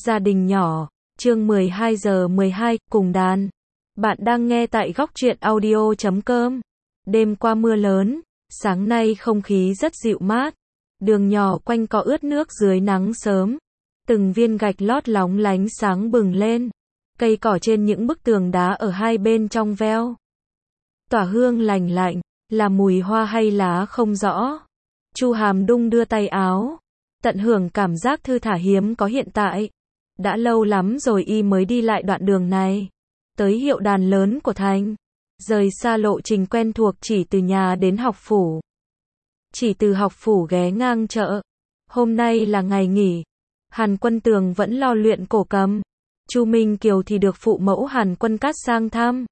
Gia đình nhỏ, chương 12 giờ 12, cùng đàn. Bạn đang nghe tại góc truyện audio.com. Đêm qua mưa lớn, sáng nay không khí rất dịu mát. Đường nhỏ quanh co ướt nước dưới nắng sớm. Từng viên gạch lót lóng lánh sáng bừng lên. Cây cỏ trên những bức tường đá ở hai bên trong veo. Tỏa hương lành lạnh, là mùi hoa hay lá không rõ. Chu Hàm đung đưa tay áo, tận hưởng cảm giác thư thả hiếm có hiện tại. Đã lâu lắm rồi y mới đi lại đoạn đường này. Tới hiệu đàn lớn của thành. Rời xa lộ trình quen thuộc chỉ từ nhà đến học phủ. Chỉ từ học phủ ghé ngang chợ. Hôm nay là ngày nghỉ. Hàn Quân Tường vẫn lo luyện cổ cầm. Chu Minh Kiều thì được phụ mẫu Hàn Quân Cát sang thăm.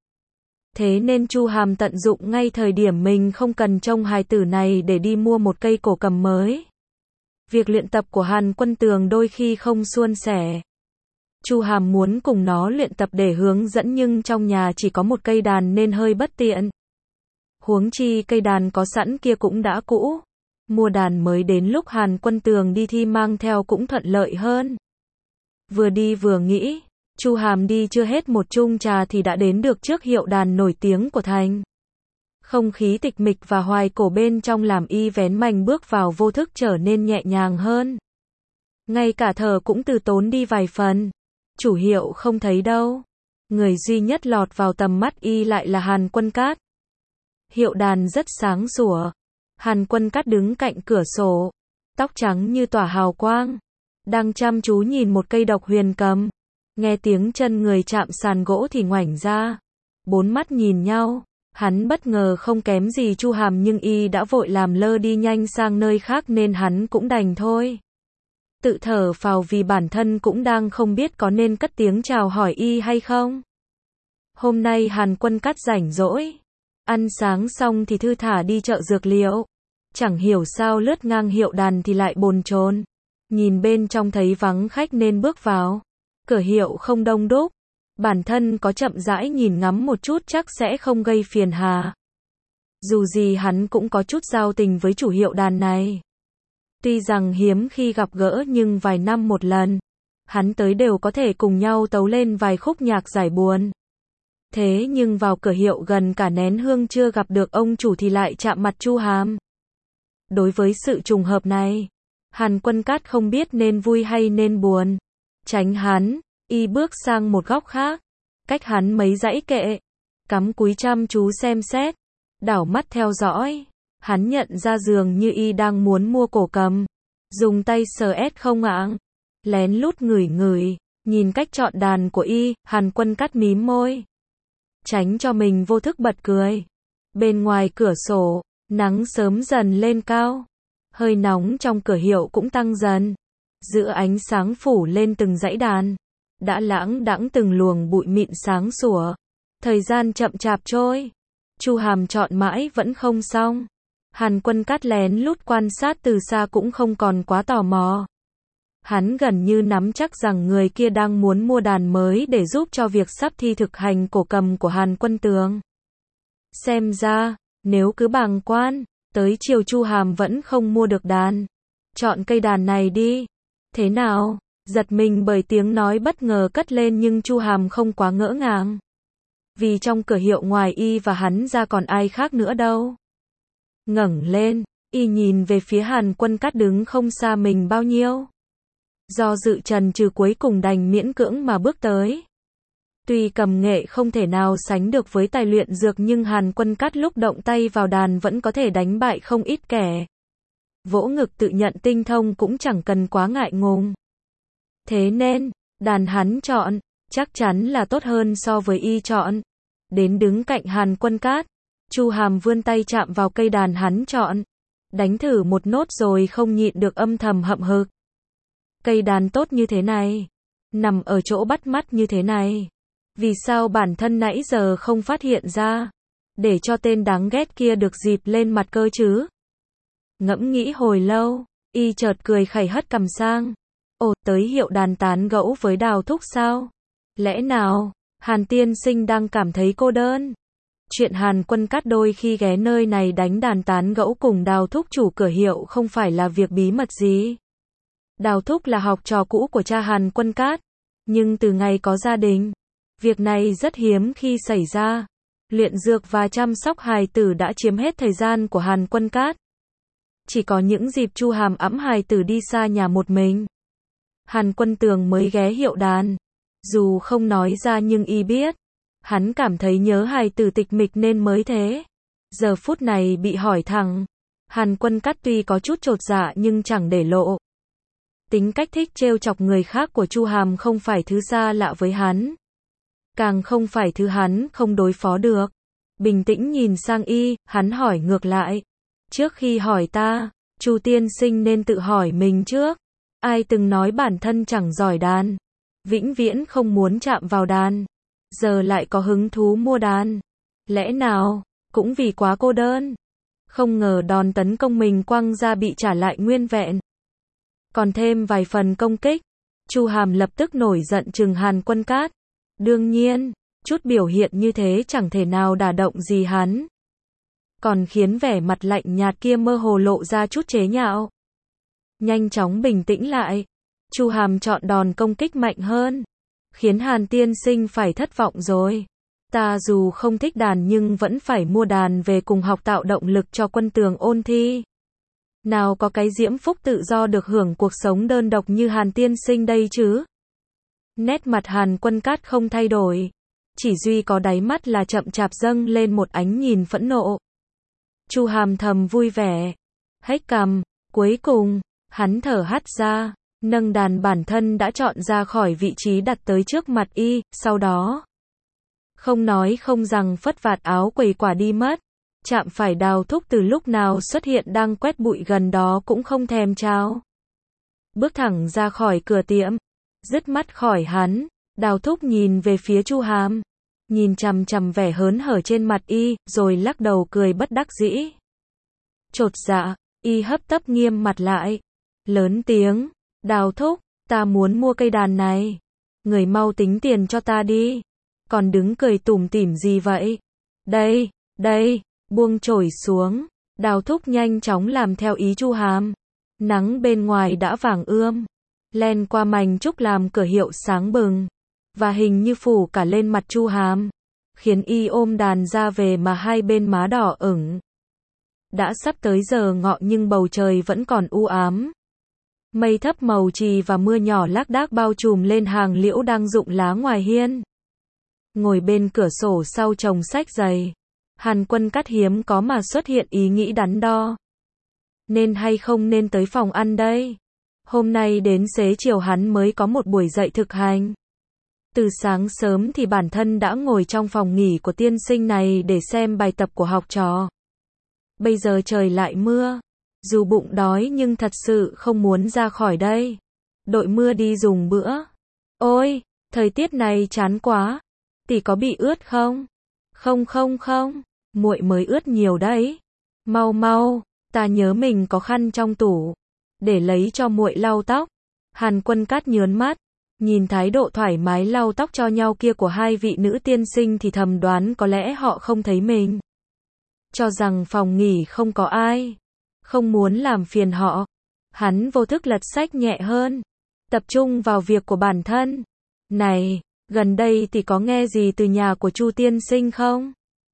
Thế nên Chu Hàm tận dụng ngay thời điểm mình không cần trông hài tử này để đi mua một cây cổ cầm mới. Việc luyện tập của Hàn Quân Tường đôi khi không suôn sẻ. Chu Hàm muốn cùng nó luyện tập để hướng dẫn nhưng trong nhà chỉ có một cây đàn nên hơi bất tiện. Huống chi cây đàn có sẵn kia cũng đã cũ. Mua đàn mới đến lúc Hàn Quân Tường đi thi mang theo cũng thuận lợi hơn. Vừa đi vừa nghĩ, Chu Hàm đi chưa hết một chung trà thì đã đến được trước hiệu đàn nổi tiếng của thành. Không khí tịch mịch và hoài cổ bên trong làm y vén mành bước vào vô thức trở nên nhẹ nhàng hơn. Ngay cả thở cũng từ tốn đi vài phần. Chủ hiệu không thấy đâu. Người duy nhất lọt vào tầm mắt y lại là Hàn Quân Cát. Hiệu đàn rất sáng sủa. Hàn Quân Cát đứng cạnh cửa sổ. Tóc trắng như tỏa hào quang. Đang chăm chú nhìn một cây độc huyền cầm. Nghe tiếng chân người chạm sàn gỗ thì ngoảnh ra. Bốn mắt nhìn nhau. Hắn bất ngờ không kém gì Chu Hàm nhưng y đã vội làm lơ đi nhanh sang nơi khác nên hắn cũng đành thôi. Tự thở phào vì bản thân cũng đang không biết có nên cất tiếng chào hỏi y hay không. Hôm nay Hàn Quân Cát rảnh rỗi. Ăn sáng xong thì thư thả đi chợ dược liệu. Chẳng hiểu sao lướt ngang hiệu đàn thì lại bồn chồn. Nhìn bên trong thấy vắng khách nên bước vào. Cửa hiệu không đông đúc. Bản thân có chậm rãi nhìn ngắm một chút chắc sẽ không gây phiền hà. Dù gì hắn cũng có chút giao tình với chủ hiệu đàn này. Tuy rằng hiếm khi gặp gỡ nhưng vài năm một lần, hắn tới đều có thể cùng nhau tấu lên vài khúc nhạc giải buồn. Thế nhưng vào cửa hiệu gần cả nén hương chưa gặp được ông chủ thì lại chạm mặt Chu Hàm. Đối với sự trùng hợp này, Hàn Quân Cát không biết nên vui hay nên buồn. Tránh hắn, y bước sang một góc khác, cách hắn mấy dãy kệ, cắm cúi chăm chú xem xét, đảo mắt theo dõi. Hắn nhận ra dường như y đang muốn mua cổ cầm. Dùng tay sờ ét không ạng. Lén lút ngửi ngửi. Nhìn cách chọn đàn của y, Hàn Quân Cát mím môi. Tránh cho mình vô thức bật cười. Bên ngoài cửa sổ, nắng sớm dần lên cao. Hơi nóng trong cửa hiệu cũng tăng dần. Giữa ánh sáng phủ lên từng dãy đàn. Đã lãng đãng từng luồng bụi mịn sáng sủa. Thời gian chậm chạp trôi. Chu Hàm chọn mãi vẫn không xong. Hàn Quân Cát lén lút quan sát từ xa cũng không còn quá tò mò. Hắn gần như nắm chắc rằng người kia đang muốn mua đàn mới để giúp cho việc sắp thi thực hành cổ cầm của Hàn Quân Tường. Xem ra, nếu cứ bàng quan, tới chiều Chu Hàm vẫn không mua được đàn. Chọn cây đàn này đi. Thế nào? Giật mình bởi tiếng nói bất ngờ cất lên nhưng Chu Hàm không quá ngỡ ngàng. Vì trong cửa hiệu ngoài y và hắn ra còn ai khác nữa đâu. Ngẩng lên, y nhìn về phía Hàn Quân Cát đứng không xa mình bao nhiêu. Do dự chần chừ cuối cùng đành miễn cưỡng mà bước tới. Tuy cầm nghệ không thể nào sánh được với tài luyện dược nhưng Hàn Quân Cát lúc động tay vào đàn vẫn có thể đánh bại không ít kẻ. Vỗ ngực tự nhận tinh thông cũng chẳng cần quá ngại ngùng. Thế nên, đàn hắn chọn, chắc chắn là tốt hơn so với y chọn. Đến đứng cạnh Hàn Quân Cát. Chu Hàm vươn tay chạm vào cây đàn hắn chọn. Đánh thử một nốt rồi không nhịn được âm thầm hậm hực. Cây đàn tốt như thế này. Nằm ở chỗ bắt mắt như thế này. Vì sao bản thân nãy giờ không phát hiện ra. Để cho tên đáng ghét kia được dịp lên mặt cơ chứ. Ngẫm nghĩ hồi lâu. Y chợt cười khẩy hất cằm sang. Ồ, tới hiệu đàn tán gẫu với Đào Thúc sao? Lẽ nào, Hàn tiên sinh đang cảm thấy cô đơn? Chuyện Hàn Quân Cát đôi khi ghé nơi này đánh đàn tán gẫu cùng Đào Thúc chủ cửa hiệu không phải là việc bí mật gì. Đào Thúc là học trò cũ của cha Hàn Quân Cát, nhưng từ ngày có gia đình, việc này rất hiếm khi xảy ra. Luyện dược và chăm sóc hài tử đã chiếm hết thời gian của Hàn Quân Cát. Chỉ có những dịp Chu Hàm ẵm hài tử đi xa nhà một mình, Hàn Quân Tường mới ghé hiệu đàn. Dù không nói ra nhưng y biết, hắn cảm thấy nhớ hài tử tịch mịch nên mới thế. Giờ phút này bị hỏi thẳng, Hàn Quân Cát tuy có chút chột dạ nhưng chẳng để lộ. Tính cách thích trêu chọc người khác của Chu Hàm không phải thứ xa lạ với hắn, càng không phải thứ hắn không đối phó được. Bình tĩnh nhìn sang y, hắn hỏi ngược lại. Trước khi hỏi ta, Chu tiên sinh nên tự hỏi mình trước. Ai từng nói bản thân chẳng giỏi đàn, vĩnh viễn không muốn chạm vào đàn, giờ lại có hứng thú mua đàn? Lẽ nào, cũng vì quá cô đơn? Không ngờ đòn tấn công mình quăng ra bị trả lại nguyên vẹn, còn thêm vài phần công kích. Chu Hàm lập tức nổi giận trừng Hàn Quân Cát. Đương nhiên, chút biểu hiện như thế chẳng thể nào đả động gì hắn, còn khiến vẻ mặt lạnh nhạt kia mơ hồ lộ ra chút chế nhạo. Nhanh chóng bình tĩnh lại, Chu Hàm chọn đòn công kích mạnh hơn, khiến Hàn tiên sinh phải thất vọng rồi. Ta dù không thích đàn nhưng vẫn phải mua đàn về cùng học tạo động lực cho Quân Tường ôn thi. Nào có cái diễm phúc tự do được hưởng cuộc sống đơn độc như Hàn tiên sinh đây chứ. Nét mặt Hàn Quân Cát không thay đổi, chỉ duy có đáy mắt là chậm chạp dâng lên một ánh nhìn phẫn nộ. Chu Hàm thầm vui vẻ, hếch cằm, cuối cùng, hắn thở hắt ra, nâng đàn bản thân đã chọn ra khỏi vị trí đặt tới trước mặt y, sau đó, không nói không rằng phất vạt áo quầy quả đi mất. Chạm phải Đào Thúc từ lúc nào xuất hiện đang quét bụi gần đó cũng không thèm chào. Bước thẳng ra khỏi cửa tiệm, dứt mắt khỏi hắn, Đào Thúc nhìn về phía Chu Hàm, nhìn chằm chằm vẻ hớn hở trên mặt y, rồi lắc đầu cười bất đắc dĩ. Chột dạ, y hấp tấp nghiêm mặt lại, lớn tiếng, Đào Thúc, ta muốn mua cây đàn này, người mau tính tiền cho ta đi, còn đứng cười tủm tỉm gì vậy? Đây, buông chổi xuống, Đào Thúc nhanh chóng làm theo ý Chu Hàm. Nắng bên ngoài đã vàng ươm, len qua mành trúc làm cửa hiệu sáng bừng, và hình như phủ cả lên mặt Chu Hàm, khiến y ôm đàn ra về mà hai bên má đỏ ửng. Đã sắp tới giờ ngọ nhưng bầu trời vẫn còn u ám. Mây thấp màu chì và mưa nhỏ lác đác bao trùm lên hàng liễu đang rụng lá ngoài hiên. Ngồi bên cửa sổ sau chồng sách dày, Hàn Quân Cát hiếm có mà xuất hiện ý nghĩ đắn đo. Nên hay không nên tới phòng ăn đây? Hôm nay đến xế chiều hắn mới có một buổi dạy thực hành. Từ sáng sớm thì bản thân đã ngồi trong phòng nghỉ của tiên sinh này để xem bài tập của học trò. Bây giờ trời lại mưa, dù bụng đói nhưng thật sự không muốn ra khỏi đây. Đội mưa đi dùng bữa. Ôi, thời tiết này chán quá. Tỷ có bị ướt không? Không, muội mới ướt nhiều đấy. Mau, ta nhớ mình có khăn trong tủ, để lấy cho muội lau tóc. Hàn Quân Cát nhớn mắt, nhìn thái độ thoải mái lau tóc cho nhau kia của hai vị nữ tiên sinh thì thầm đoán có lẽ họ không thấy mình. Cho rằng phòng nghỉ không có ai, không muốn làm phiền họ. Hắn vô thức lật sách nhẹ hơn, tập trung vào việc của bản thân. Này, gần đây thì có nghe gì từ nhà của Chu tiên sinh không?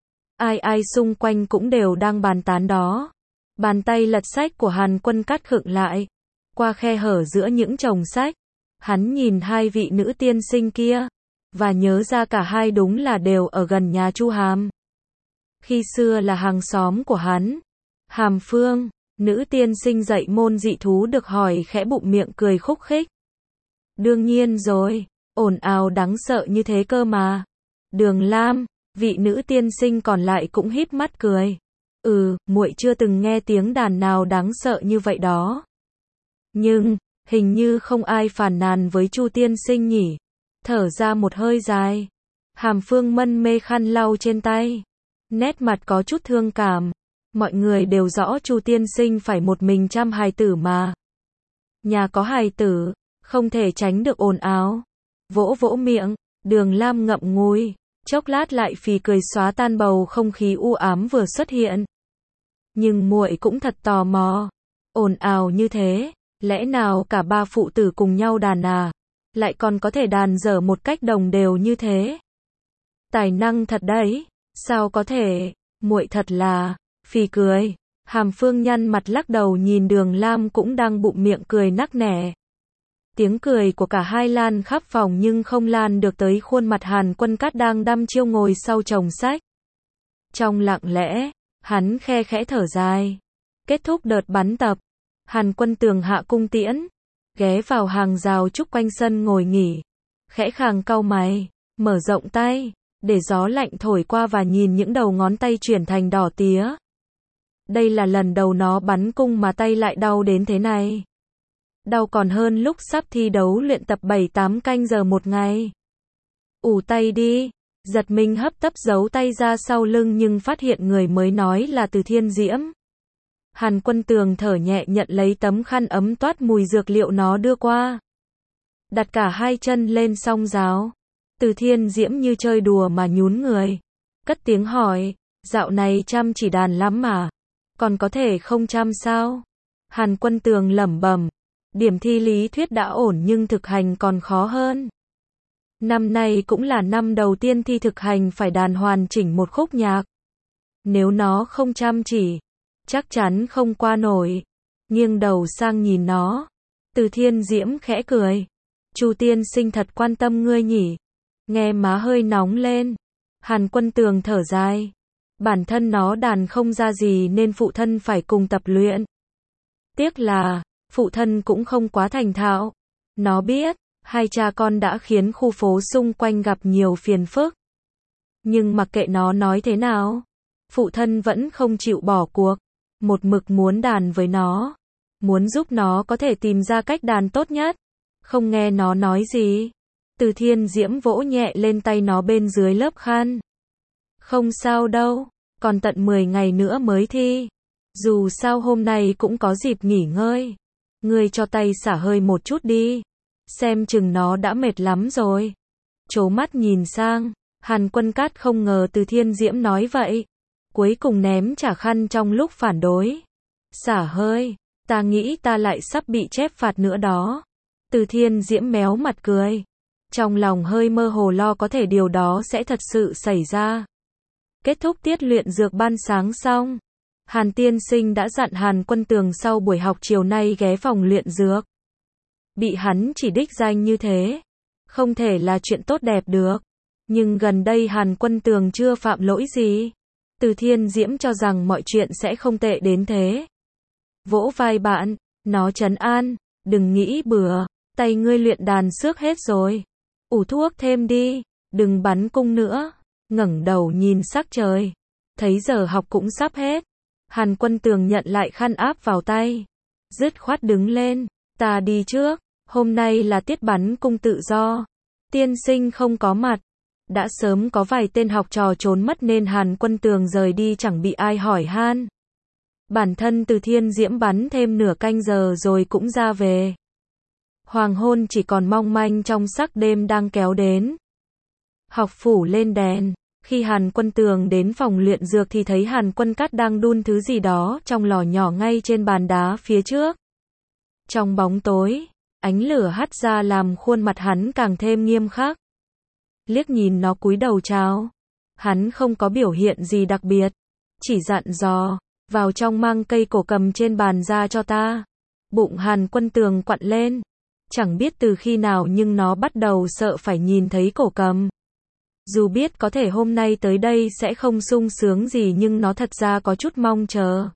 Ai xung quanh cũng đều đang bàn tán đó. Bàn tay lật sách của Hàn Quân Cát khựng lại. Qua khe hở giữa những chồng sách, hắn nhìn hai vị nữ tiên sinh kia, và nhớ ra cả hai đúng là đều ở gần nhà Chu Hàm. Khi xưa là hàng xóm của hắn. Hàm Phương, nữ tiên sinh dạy môn dị thú được hỏi khẽ bụng miệng cười khúc khích. Đương nhiên rồi, ồn ào đáng sợ như thế cơ mà. Đường Lam, vị nữ tiên sinh còn lại cũng híp mắt cười. Muội chưa từng nghe tiếng đàn nào đáng sợ như vậy đó. Nhưng, hình như không ai phàn nàn với Chu tiên sinh nhỉ. Thở ra một hơi dài, Hàm Phương mân mê khăn lau trên tay, nét mặt có chút thương cảm. Mọi người đều rõ Chu tiên sinh phải một mình chăm hài tử mà. Nhà có hài tử, không thể tránh được ồn ào. Vỗ miệng, Đường Lam ngậm ngùi, chốc lát lại phì cười xóa tan bầu không khí u ám vừa xuất hiện. Nhưng muội cũng thật tò mò, ồn ào như thế, Lẽ nào cả ba phụ tử cùng nhau đàn à? Lại còn có thể đàn dở một cách đồng đều như thế. Tài năng thật đấy, sao có thể, muội thật là, phì cười. Hàm Phương nhăn mặt lắc đầu nhìn Đường Lam cũng đang bụng miệng cười nắc nẻ. Tiếng cười của cả hai lan khắp phòng nhưng không lan được tới khuôn mặt Hàn Quân Cát đang đăm chiêu ngồi sau chồng sách. Trong lặng lẽ, hắn khe khẽ thở dài. Kết thúc đợt bắn tập, Hàn Quân Tường hạ cung tiễn, ghé vào hàng rào trúc quanh sân ngồi nghỉ. Khẽ khàng cau mày, mở rộng tay, để gió lạnh thổi qua và nhìn những đầu ngón tay chuyển thành đỏ tía. Đây là lần đầu nó bắn cung mà tay lại đau đến thế này. Đau còn hơn lúc sắp thi đấu luyện tập 7-8 canh giờ một ngày. Ủ tay đi, giật mình hấp tấp giấu tay ra sau lưng nhưng phát hiện người mới nói là Từ Thiên Diễm. Hàn Quân Tường thở nhẹ nhận lấy tấm khăn ấm toát mùi dược liệu nó đưa qua. Đặt cả hai chân lên song giáo. Từ Thiên Diễm như chơi đùa mà nhún người. Cất tiếng hỏi, dạo này chăm chỉ đàn lắm mà. Còn có thể không chăm sao? Hàn Quân Tường lẩm bẩm. Điểm thi lý thuyết đã ổn nhưng thực hành còn khó hơn. Năm nay cũng là năm đầu tiên thi thực hành phải đàn hoàn chỉnh một khúc nhạc. Nếu nó không chăm chỉ, chắc chắn không qua nổi. Nghiêng đầu sang nhìn nó. Từ Thiên Diễm khẽ cười. Chu tiên sinh thật quan tâm ngươi nhỉ. Nghe má hơi nóng lên. Hàn Quân Tường thở dài. Bản thân nó đàn không ra gì nên phụ thân phải cùng tập luyện. Tiếc là, phụ thân cũng không quá thành thạo. Nó biết, hai cha con đã khiến khu phố xung quanh gặp nhiều phiền phức. Nhưng mặc kệ nó nói thế nào, phụ thân vẫn không chịu bỏ cuộc. Một mực muốn đàn với nó. Muốn giúp nó có thể tìm ra cách đàn tốt nhất. Không nghe nó nói gì. Từ Thiên Diễm vỗ nhẹ lên tay nó bên dưới lớp khăn. Không sao đâu, còn tận 10 ngày nữa mới thi. Dù sao hôm nay cũng có dịp nghỉ ngơi. Ngươi cho tay xả hơi một chút đi. Xem chừng nó đã mệt lắm rồi. Trố mắt nhìn sang, Hàn Quân Cát không ngờ Từ Thiên Diễm nói vậy. Cuối cùng ném trả khăn trong lúc phản đối. Xả hơi, ta nghĩ ta lại sắp bị chép phạt nữa đó. Từ Thiên Diễm méo mặt cười. Trong lòng hơi mơ hồ lo có thể điều đó sẽ thật sự xảy ra. Kết thúc tiết luyện dược ban sáng xong. Hàn tiên sinh đã dặn Hàn Quân Tường sau buổi học chiều nay ghé phòng luyện dược. Bị hắn chỉ đích danh như thế. Không thể là chuyện tốt đẹp được. Nhưng gần đây Hàn Quân Tường chưa phạm lỗi gì. Từ Thiên Diễm cho rằng mọi chuyện sẽ không tệ đến thế. Vỗ vai bạn, nó trấn an, đừng nghĩ bừa, tay ngươi luyện đàn xước hết rồi. Ủ thuốc thêm đi, đừng bắn cung nữa. Ngẩng đầu nhìn sắc trời. Thấy giờ học cũng sắp hết. Hàn Quân Tường nhận lại khăn áp vào tay. Dứt khoát đứng lên, ta đi trước, hôm nay là tiết bắn cung tự do. Tiên sinh không có mặt. Đã sớm có vài tên học trò trốn mất nên Hàn Quân Tường rời đi chẳng bị ai hỏi han. Bản thân Từ Thiên Diễm bắn thêm nửa canh giờ rồi cũng ra về. Hoàng hôn chỉ còn mong manh trong sắc đêm đang kéo đến. Học phủ lên đèn. Khi Hàn Quân Tường đến phòng luyện dược thì thấy Hàn Quân Cát đang đun thứ gì đó trong lò nhỏ ngay trên bàn đá phía trước. Trong bóng tối, ánh lửa hắt ra làm khuôn mặt hắn càng thêm nghiêm khắc. Liếc nhìn nó cúi đầu chào. Hắn không có biểu hiện gì đặc biệt. Chỉ dặn dò, vào trong mang cây cổ cầm trên bàn ra cho ta. Bụng Hàn Quân Tường quặn lên. Chẳng biết từ khi nào nhưng nó bắt đầu sợ phải nhìn thấy cổ cầm. Dù biết có thể hôm nay tới đây sẽ không sung sướng gì nhưng nó thật ra có chút mong chờ.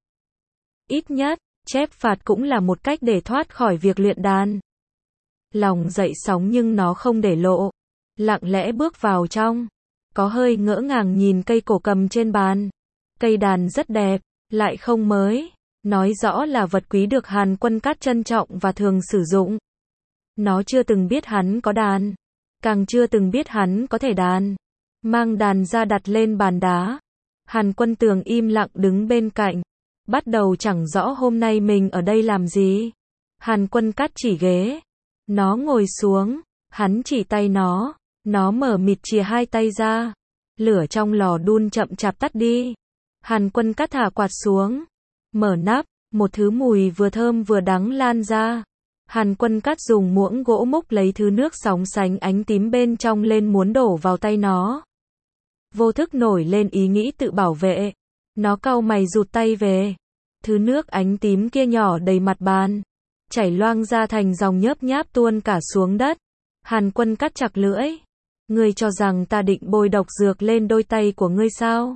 Ít nhất, chép phạt cũng là một cách để thoát khỏi việc luyện đàn. Lòng dậy sóng nhưng nó không để lộ. Lặng lẽ bước vào trong. Có hơi ngỡ ngàng nhìn cây cổ cầm trên bàn. Cây đàn rất đẹp, lại không mới. Nói rõ là vật quý được Hàn Quân Cát trân trọng và thường sử dụng. Nó chưa từng biết hắn có đàn. Càng chưa từng biết hắn có thể đàn. Mang đàn ra đặt lên bàn đá. Hàn Quân Tường im lặng đứng bên cạnh. Bắt đầu chẳng rõ hôm nay mình ở đây làm gì. Hàn Quân Cát chỉ ghế. Nó ngồi xuống. Hắn chỉ tay nó. Nó mở mịt chìa hai tay ra. Lửa trong lò đun chậm chạp tắt đi. Hàn Quân Cát thả quạt xuống. Mở nắp. Một thứ mùi vừa thơm vừa đắng lan ra. Hàn Quân Cát dùng muỗng gỗ múc lấy thứ nước sóng sánh ánh tím bên trong lên muốn đổ vào tay nó. Vô thức nổi lên ý nghĩ tự bảo vệ. Nó cau mày rụt tay về. Thứ nước ánh tím kia nhỏ đầy mặt bàn. Chảy loang ra thành dòng nhớp nháp tuôn cả xuống đất. Hàn Quân Cát chặt lưỡi. Ngươi cho rằng ta định bôi độc dược lên đôi tay của ngươi sao?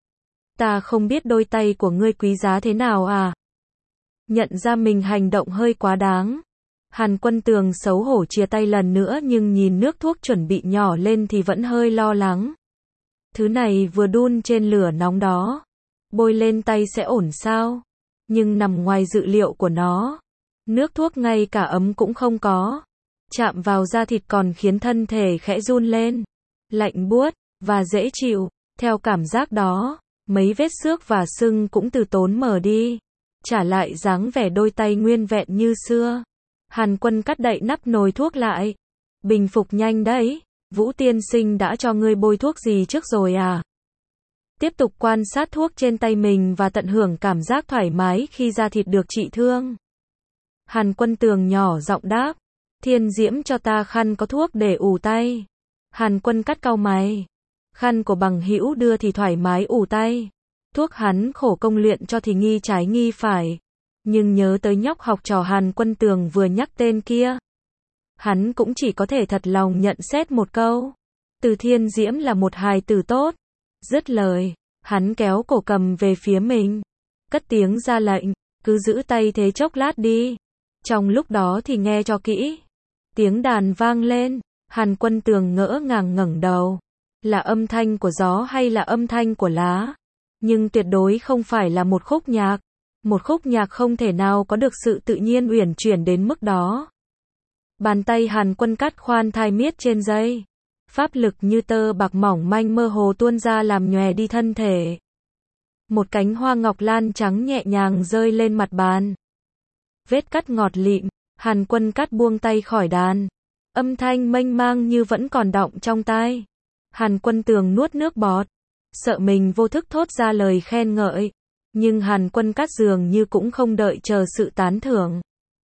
Ta không biết đôi tay của ngươi quý giá thế nào à? Nhận ra mình hành động hơi quá đáng. Hàn Quân Tường xấu hổ chia tay lần nữa nhưng nhìn nước thuốc chuẩn bị nhỏ lên thì vẫn hơi lo lắng. Thứ này vừa đun trên lửa nóng đó. Bôi lên tay sẽ ổn sao? Nhưng nằm ngoài dự liệu của nó. Nước thuốc ngay cả ấm cũng không có. Chạm vào da thịt còn khiến thân thể khẽ run lên. Lạnh buốt, và dễ chịu. Theo cảm giác đó, mấy vết xước và sưng cũng từ tốn mở đi. Trả lại dáng vẻ đôi tay nguyên vẹn như xưa. Hàn Quân Cát đậy nắp nồi thuốc lại. Bình phục nhanh đấy. Vũ tiên sinh đã cho ngươi bôi thuốc gì trước rồi à? Tiếp tục quan sát thuốc trên tay mình và tận hưởng cảm giác thoải mái khi da thịt được trị thương. Hàn Quân Tường nhỏ giọng đáp. Thiên Diễm cho ta khăn có thuốc để ủ tay. Hàn Quân Cát cau mày. Khăn của bằng hữu đưa thì thoải mái ủ tay. Thuốc hắn khổ công luyện cho thì nghi trái nghi phải. Nhưng nhớ tới nhóc học trò Hàn Quân Tường vừa nhắc tên kia. Hắn cũng chỉ có thể thật lòng nhận xét một câu. Từ Thiên Diễm là một hài tử tốt. Dứt lời, hắn kéo cổ cầm về phía mình. Cất tiếng ra lệnh, cứ giữ tay thế chốc lát đi. Trong lúc đó thì nghe cho kỹ. Tiếng đàn vang lên, Hàn Quân Tường ngỡ ngàng ngẩng đầu. Là âm thanh của gió hay là âm thanh của lá? Nhưng tuyệt đối không phải là một khúc nhạc. Một khúc nhạc không thể nào có được sự tự nhiên uyển chuyển đến mức đó. Bàn tay Hàn Quân Cát khoan thai miết trên dây. Pháp lực như tơ bạc mỏng manh mơ hồ tuôn ra làm nhòe đi thân thể. Một cánh hoa ngọc lan trắng nhẹ nhàng rơi lên mặt bàn. Vết cắt ngọt lịm, Hàn Quân Cát buông tay khỏi đàn. Âm thanh mênh mang như vẫn còn đọng trong tai. Hàn Quân Tường nuốt nước bọt. Sợ mình vô thức thốt ra lời khen ngợi. Nhưng Hàn Quân Cát dường như cũng không đợi chờ sự tán thưởng.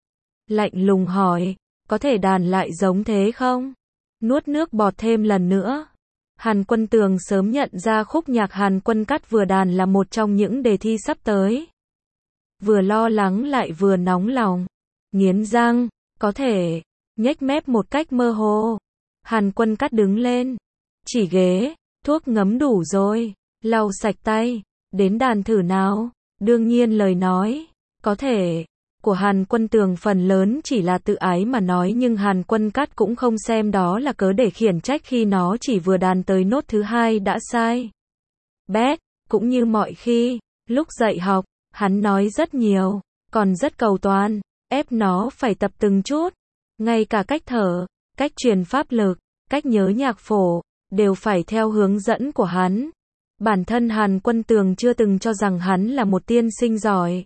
Lạnh lùng hỏi, có thể đàn lại giống thế không? Nuốt nước bọt thêm lần nữa. Hàn Quân Tường sớm nhận ra khúc nhạc Hàn Quân Cát vừa đàn là một trong những đề thi sắp tới. Vừa lo lắng lại vừa nóng lòng. Nghiến răng, có thể, nhếch mép một cách mơ hồ. Hàn Quân Cát đứng lên. Chỉ ghế, thuốc ngấm đủ rồi, lau sạch tay, đến đàn thử nào. Đương nhiên lời nói, có thể, của Hàn Quân Tường phần lớn chỉ là tự ái mà nói nhưng Hàn Quân Cát cũng không xem đó là cớ để khiển trách khi nó chỉ vừa đàn tới nốt thứ hai đã sai. Bét, cũng như mọi khi, lúc dạy học, hắn nói rất nhiều, còn rất cầu toàn, ép nó phải tập từng chút. Ngay cả cách thở, cách truyền pháp lực, cách nhớ nhạc phổ, đều phải theo hướng dẫn của hắn. Bản thân Hàn Quân Tường chưa từng cho rằng hắn là một tiên sinh giỏi.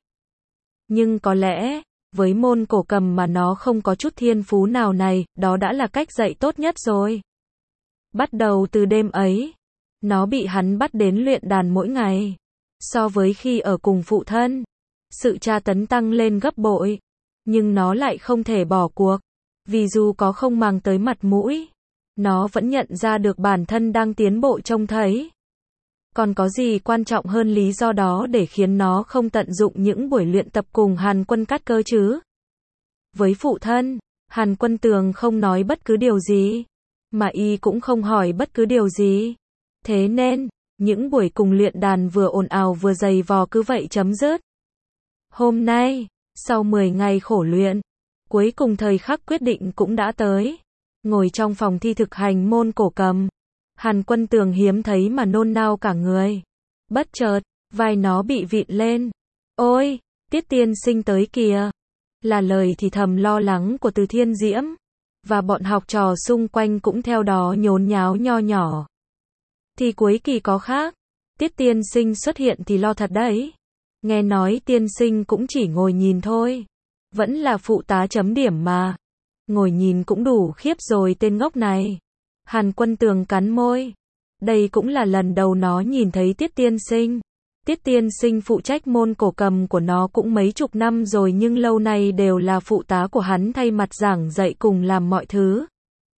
Nhưng có lẽ, với môn cổ cầm mà nó không có chút thiên phú nào này, đó đã là cách dạy tốt nhất rồi. Bắt đầu từ đêm ấy, nó bị hắn bắt đến luyện đàn mỗi ngày. So với khi ở cùng phụ thân, sự tra tấn tăng lên gấp bội. Nhưng nó lại không thể bỏ cuộc. Vì dù có không mang tới mặt mũi, nó vẫn nhận ra được bản thân đang tiến bộ trông thấy. Còn có gì quan trọng hơn lý do đó để khiến nó không tận dụng những buổi luyện tập cùng Hàn Quân Cát cơ chứ? Với phụ thân, Hàn Quân Tường không nói bất cứ điều gì, mà y cũng không hỏi bất cứ điều gì. Thế nên, những buổi cùng luyện đàn vừa ồn ào vừa dày vò cứ vậy chấm dứt. Hôm nay, sau 10 ngày khổ luyện, cuối cùng thời khắc quyết định cũng đã tới. Ngồi trong phòng thi thực hành môn cổ cầm, Hàn Quân Tường hiếm thấy mà nôn nao cả người. Bất chợt, vai nó bị vịn lên. Ôi, Tiết tiên sinh tới kìa. Là lời thì thầm lo lắng của Từ Thiên Diễm. Và bọn học trò xung quanh cũng theo đó nhốn nháo nho nhỏ. Thì cuối kỳ có khác. Tiết tiên sinh xuất hiện thì lo thật đấy. Nghe nói tiên sinh cũng chỉ ngồi nhìn thôi. Vẫn là phụ tá chấm điểm mà. Ngồi nhìn cũng đủ khiếp rồi tên ngốc này. Hàn Quân Tường cắn môi. Đây cũng là lần đầu nó nhìn thấy Tiết tiên sinh. Tiết tiên sinh phụ trách môn cổ cầm của nó cũng mấy chục năm rồi nhưng lâu nay đều là phụ tá của hắn thay mặt giảng dạy cùng làm mọi thứ.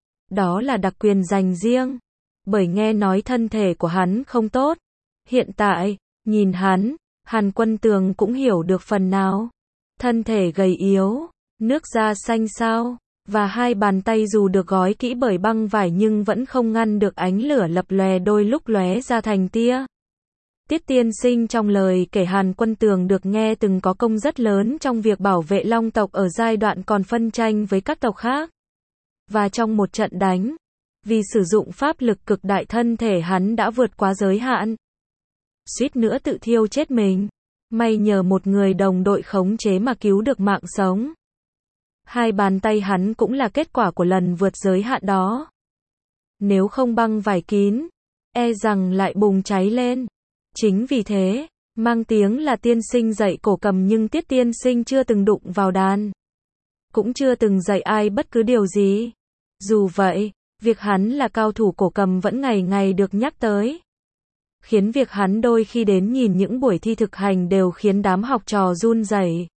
Đó là đặc quyền dành riêng. Bởi nghe nói thân thể của hắn không tốt. Hiện tại, nhìn hắn, Hàn Quân Tường cũng hiểu được phần nào. Thân thể gầy yếu, nước da xanh xao, và hai bàn tay dù được gói kỹ bởi băng vải nhưng vẫn không ngăn được ánh lửa lập lòe đôi lúc lóe ra thành tia. Tiết tiên sinh trong lời kể Hàn Quân Tường được nghe từng có công rất lớn trong việc bảo vệ Long tộc ở giai đoạn còn phân tranh với các tộc khác. Và trong một trận đánh, vì sử dụng pháp lực cực đại thân thể hắn đã vượt quá giới hạn. Suýt nữa tự thiêu chết mình. May nhờ một người đồng đội khống chế mà cứu được mạng sống. Hai bàn tay hắn cũng là kết quả của lần vượt giới hạn đó. Nếu không băng vải kín, e rằng lại bùng cháy lên. Chính vì thế, mang tiếng là tiên sinh dạy cổ cầm nhưng Tiết tiên sinh chưa từng đụng vào đàn. Cũng chưa từng dạy ai bất cứ điều gì. Dù vậy, việc hắn là cao thủ cổ cầm vẫn ngày ngày được nhắc tới. Khiến việc hắn đôi khi đến nhìn những buổi thi thực hành đều khiến đám học trò run rẩy.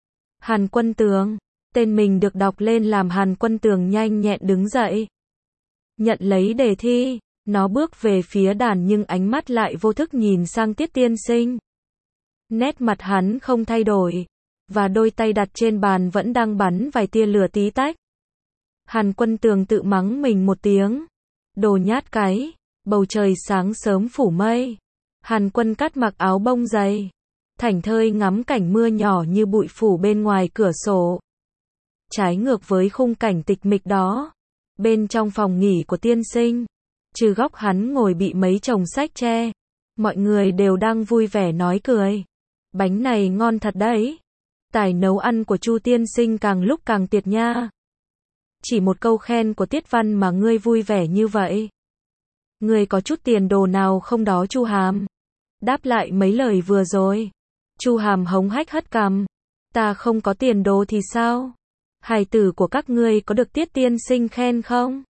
Hàn Quân Tường, tên mình được đọc lên làm Hàn Quân Tường nhanh nhẹn đứng dậy. Nhận lấy đề thi, nó bước về phía đàn nhưng ánh mắt lại vô thức nhìn sang Tiết tiên sinh. Nét mặt hắn không thay đổi, và đôi tay đặt trên bàn vẫn đang bắn vài tia lửa tí tách. Hàn Quân Tường tự mắng mình một tiếng. Đồ nhát cái. Bầu trời sáng sớm phủ mây. Hàn Quân Cát mặc áo bông dày. Thảnh thơi ngắm cảnh mưa nhỏ như bụi phủ bên ngoài cửa sổ. Trái ngược với khung cảnh tịch mịch đó. Bên trong phòng nghỉ của tiên sinh. Trừ góc hắn ngồi bị mấy chồng sách che. Mọi người đều đang vui vẻ nói cười. Bánh này ngon thật đấy. Tài nấu ăn của Chu tiên sinh càng lúc càng tuyệt nha. Chỉ một câu khen của Tiết Văn mà ngươi vui vẻ như vậy. Ngươi có chút tiền đồ nào không đó Chu Hàm? Đáp lại mấy lời vừa rồi. Chu Hàm hống hách hất cằm. Ta không có tiền đồ thì sao? Hài tử của các ngươi có được Tiết tiên sinh khen không?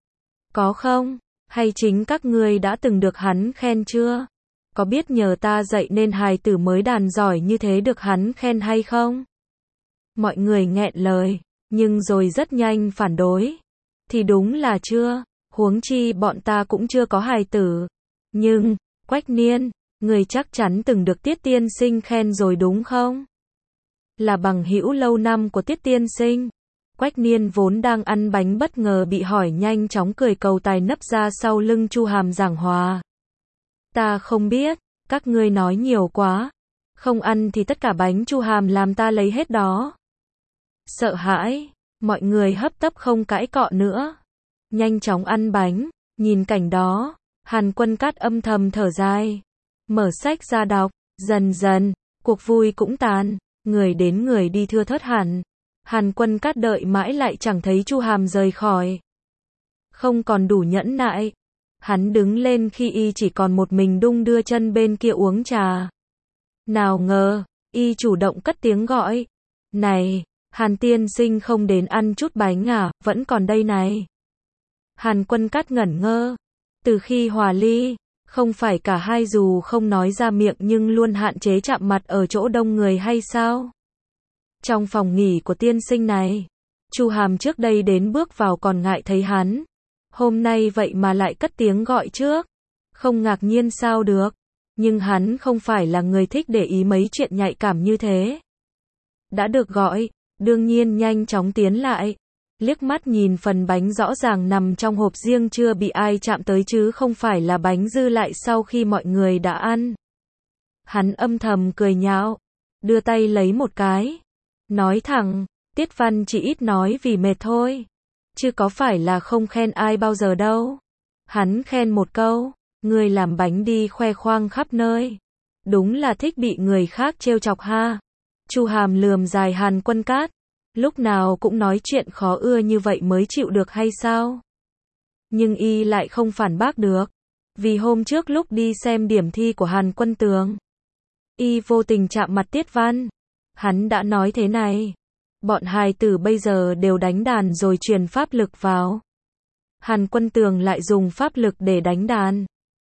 Có không? Hay chính các ngươi đã từng được hắn khen chưa? Có biết nhờ ta dạy nên hài tử mới đàn giỏi như thế được hắn khen hay không? Mọi người nghẹn lời, nhưng rồi rất nhanh phản đối. Thì đúng là chưa, huống chi bọn ta cũng chưa có hài tử. Nhưng, Quách Niên, người chắc chắn từng được Tiết tiên sinh khen rồi đúng không? Là bằng hữu lâu năm của Tiết tiên sinh. Quách Niên vốn đang ăn bánh bất ngờ bị hỏi nhanh chóng cười cầu tài nấp ra sau lưng Chu Hàm giảng hòa. Ta không biết, các ngươi nói nhiều quá. Không ăn thì tất cả bánh Chu Hàm làm ta lấy hết đó. Sợ hãi, mọi người hấp tấp không cãi cọ nữa. Nhanh chóng ăn bánh, nhìn cảnh đó, Hàn Quân Cát âm thầm thở dài. Mở sách ra đọc, dần dần, cuộc vui cũng tàn, người đến người đi thưa thớt hẳn. Hàn Quân Cát đợi mãi lại chẳng thấy Chu Hàm rời khỏi. Không còn đủ nhẫn nại. Hắn đứng lên khi y chỉ còn một mình đung đưa chân bên kia uống trà. Nào ngờ, y chủ động cất tiếng gọi. Này, Hàn tiên sinh không đến ăn chút bánh à, vẫn còn đây này. Hàn Quân Cát ngẩn ngơ. Từ khi hòa ly, không phải cả hai dù không nói ra miệng nhưng luôn hạn chế chạm mặt ở chỗ đông người hay sao? Trong phòng nghỉ của tiên sinh này, Chu Hàm trước đây đến bước vào còn ngại thấy hắn. Hôm nay vậy mà lại cất tiếng gọi trước. Không ngạc nhiên sao được. Nhưng hắn không phải là người thích để ý mấy chuyện nhạy cảm như thế. Đã được gọi, đương nhiên nhanh chóng tiến lại. Liếc mắt nhìn phần bánh rõ ràng nằm trong hộp riêng chưa bị ai chạm tới chứ không phải là bánh dư lại sau khi mọi người đã ăn. Hắn âm thầm cười nhạo, đưa tay lấy một cái. Nói thẳng, Tiết Văn chỉ ít nói vì mệt thôi. Chứ có phải là không khen ai bao giờ đâu. Hắn khen một câu, ngươi làm bánh đi khoe khoang khắp nơi. Đúng là thích bị người khác trêu chọc ha. Chu Hàm lườm dài Hàn Quân Cát. Lúc nào cũng nói chuyện khó ưa như vậy mới chịu được hay sao? Nhưng y lại không phản bác được. Vì hôm trước lúc đi xem điểm thi của Hàn Quân Tường, y vô tình chạm mặt Tiết Văn. Hắn đã nói thế này. Bọn hài tử bây giờ đều đánh đàn rồi truyền pháp lực vào. Hàn Quân Tường lại dùng pháp lực để đánh đàn.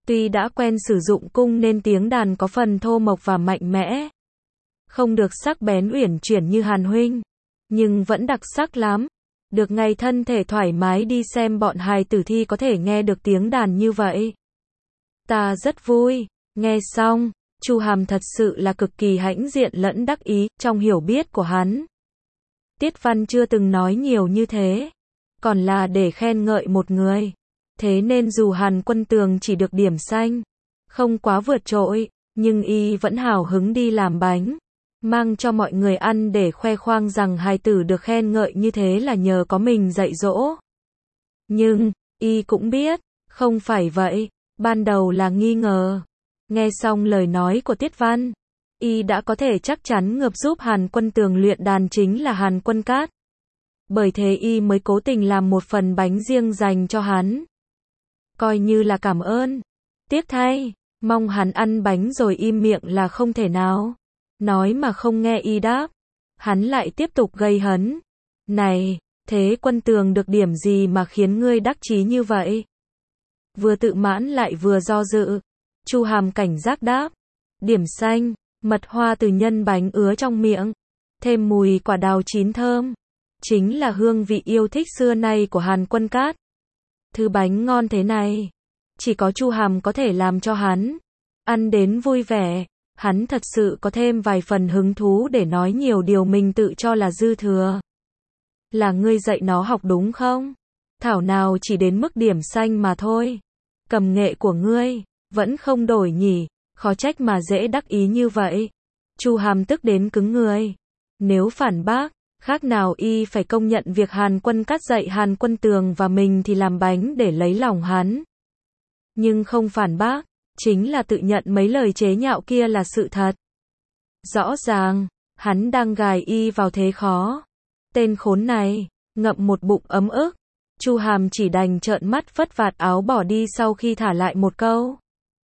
Tuy đã quen sử dụng cung nên tiếng đàn có phần thô mộc và mạnh mẽ. Không được sắc bén uyển chuyển như Hàn huynh, nhưng vẫn đặc sắc lắm. Được ngày thân thể thoải mái đi xem bọn hài tử thi có thể nghe được tiếng đàn như vậy. Ta rất vui. Nghe xong, Chu Hàm thật sự là cực kỳ hãnh diện lẫn đắc ý trong hiểu biết của hắn. Tiết Văn chưa từng nói nhiều như thế, còn là để khen ngợi một người. Thế nên dù Hàn Quân Tường chỉ được điểm xanh, không quá vượt trội, nhưng y vẫn hào hứng đi làm bánh, mang cho mọi người ăn để khoe khoang rằng hài tử được khen ngợi như thế là nhờ có mình dạy dỗ. Nhưng, y cũng biết, không phải vậy, ban đầu là nghi ngờ. Nghe xong lời nói của Tiết Văn, y đã có thể chắc chắn ngược giúp Hàn Quân Tường luyện đàn chính là Hàn Quân Cát. Bởi thế y mới cố tình làm một phần bánh riêng dành cho hắn. Coi như là cảm ơn. Tiếc thay, mong hắn ăn bánh rồi im miệng là không thể nào. Nói mà không nghe y đáp. Hắn lại tiếp tục gây hấn. Này, thế Quân Tường được điểm gì mà khiến ngươi đắc chí như vậy? Vừa tự mãn lại vừa do dự. Chu Hàm cảnh giác đáp. Điểm xanh, mật hoa từ nhân bánh ứa trong miệng. Thêm mùi quả đào chín thơm. Chính là hương vị yêu thích xưa nay của Hàn Quân Cát. Thứ bánh ngon thế này, chỉ có Chu Hàm có thể làm cho hắn ăn đến vui vẻ. Hắn thật sự có thêm vài phần hứng thú để nói nhiều điều mình tự cho là dư thừa. Là ngươi dạy nó học đúng không? Thảo nào chỉ đến mức điểm xanh mà thôi. Cầm nghệ của ngươi vẫn không đổi nhỉ, khó trách mà dễ đắc ý như vậy. Chu Hàm tức đến cứng người. Nếu phản bác, khác nào y phải công nhận việc Hàn Quân Cát dạy Hàn Quân Tường và mình thì làm bánh để lấy lòng hắn. Nhưng không phản bác, chính là tự nhận mấy lời chế nhạo kia là sự thật. Rõ ràng, hắn đang gài y vào thế khó. Tên khốn này, ngậm một bụng ấm ức. Chu Hàm chỉ đành trợn mắt phất vạt áo bỏ đi sau khi thả lại một câu.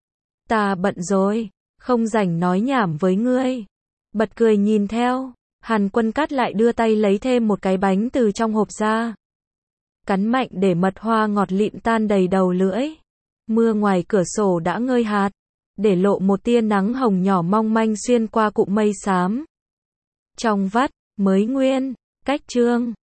Ta bận rồi, không rảnh nói nhảm với ngươi. Bật cười nhìn theo. Hàn Quân Cát lại đưa tay lấy thêm một cái bánh từ trong hộp ra. Cắn mạnh để mật hoa ngọt lịm tan đầy đầu lưỡi. Mưa ngoài cửa sổ đã ngơi hạt, để lộ một tia nắng hồng nhỏ mong manh xuyên qua cụm mây xám. Trong vắt, mới nguyên, cách chương.